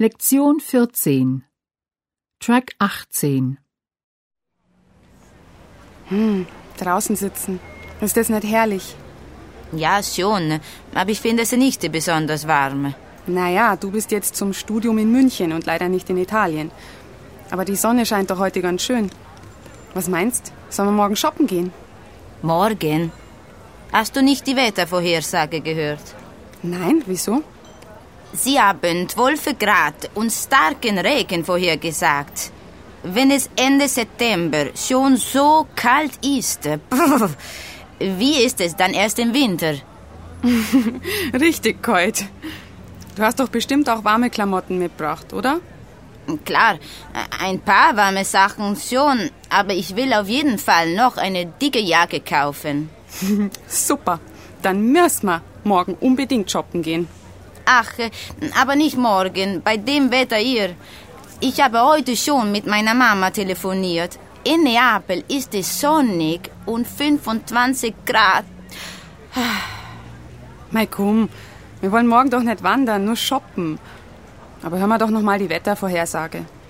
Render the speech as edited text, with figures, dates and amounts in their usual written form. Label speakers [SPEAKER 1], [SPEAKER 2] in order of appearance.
[SPEAKER 1] Lektion 14 Track 18
[SPEAKER 2] Draußen sitzen. Ist das nicht herrlich?
[SPEAKER 3] Ja, schon, aber ich finde es nicht besonders warm.
[SPEAKER 2] Naja, du bist jetzt zum Studium in München und leider nicht in Italien. Aber die Sonne scheint doch heute ganz schön. Was meinst? Sollen wir morgen shoppen gehen?
[SPEAKER 3] Morgen? Hast du nicht die Wettervorhersage gehört?
[SPEAKER 2] Nein, wieso?
[SPEAKER 3] Sie haben 12 Grad und starken Regen vorhergesagt. Wenn es Ende September schon so kalt ist, wie ist es dann erst im Winter?
[SPEAKER 2] Richtig kalt. Du hast doch bestimmt auch warme Klamotten mitgebracht, oder?
[SPEAKER 3] Klar, ein paar warme Sachen schon, aber ich will auf jeden Fall noch eine dicke Jacke kaufen.
[SPEAKER 2] Super, dann müssen wir morgen unbedingt shoppen gehen.
[SPEAKER 3] Ach, aber nicht morgen, bei dem Wetter hier. Ich habe heute schon mit meiner Mama telefoniert. In Neapel ist es sonnig und 25 Grad.
[SPEAKER 2] Mei, komm, wir wollen morgen doch nicht wandern, nur shoppen. Aber hör mal doch noch mal die Wettervorhersage.